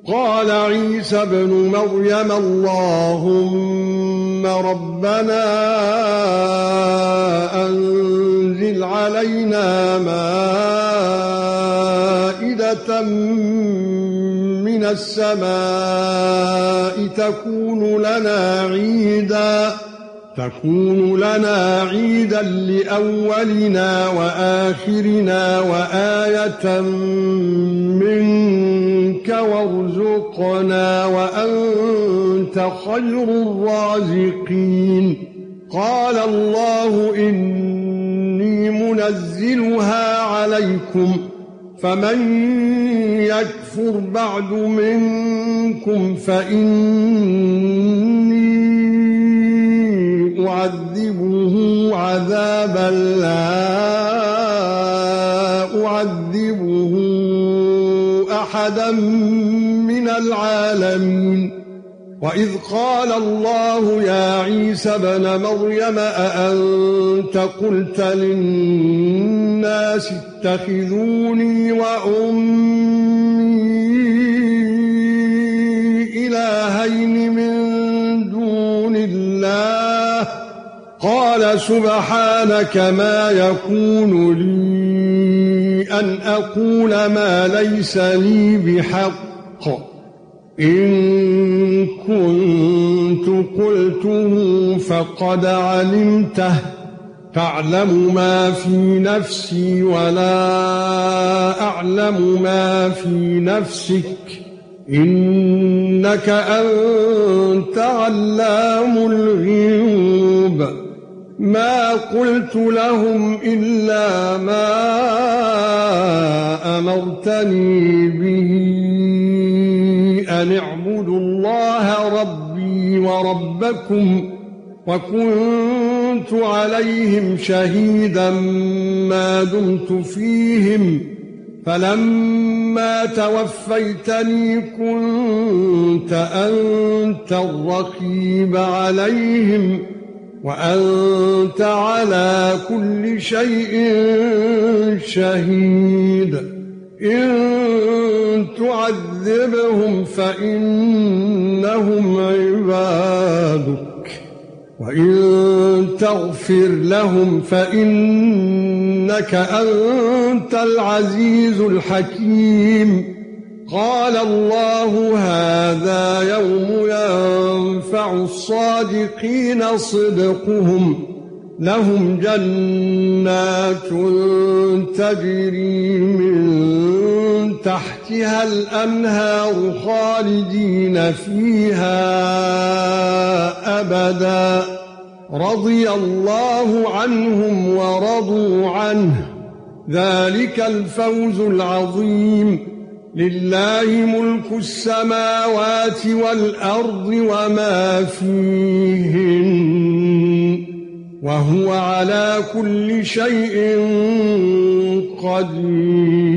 قال عيسى ابن مريم اللهم ربنا أنزل علينا مائدة من السماء تكون لنا عيدا لأولنا وآخرنا وآية منك وارزقنا وأنت خير الرازقين قال الله إني منزلها عليكم فمن يكفر بعد منكم فإني أعذبه عذابا لا أعذبه أحدا من العالمين وإذ قال الله يا عيسى ابن مريم أأنت قلت للناس اتخذوني وأمي إلهين من دون الله قال سبحانك ما يكون لي أن أقول ما ليس لي بحق إن كنت قلته فقد علمته تعلم ما في نفسي ولا أعلم ما في نفسك إنك أنت علام الغيوب ما قلت لهم إلا ما أمرتني به أن اعبدوا الله ربي وربكم وكنت عليهم شهيدا ما دمت فيهم فلما توفيتني كنت أنت الرقيب عليهم وأنت على كل شيء شهيد إن تعذبهم فإنهم عبادك وإن تغفر لهم فإنك أنت العزيز الحكيم قال الله هذا يوم ينفع الصادقين صدقهم لهم جنات تجري من تحتها الأنهار خالدين فيها أبدا رضي الله عنهم ورضوا عنه ذلك الفوز العظيم لله ملك السماوات والأرض وما فيهن وهو على كل شيء قدير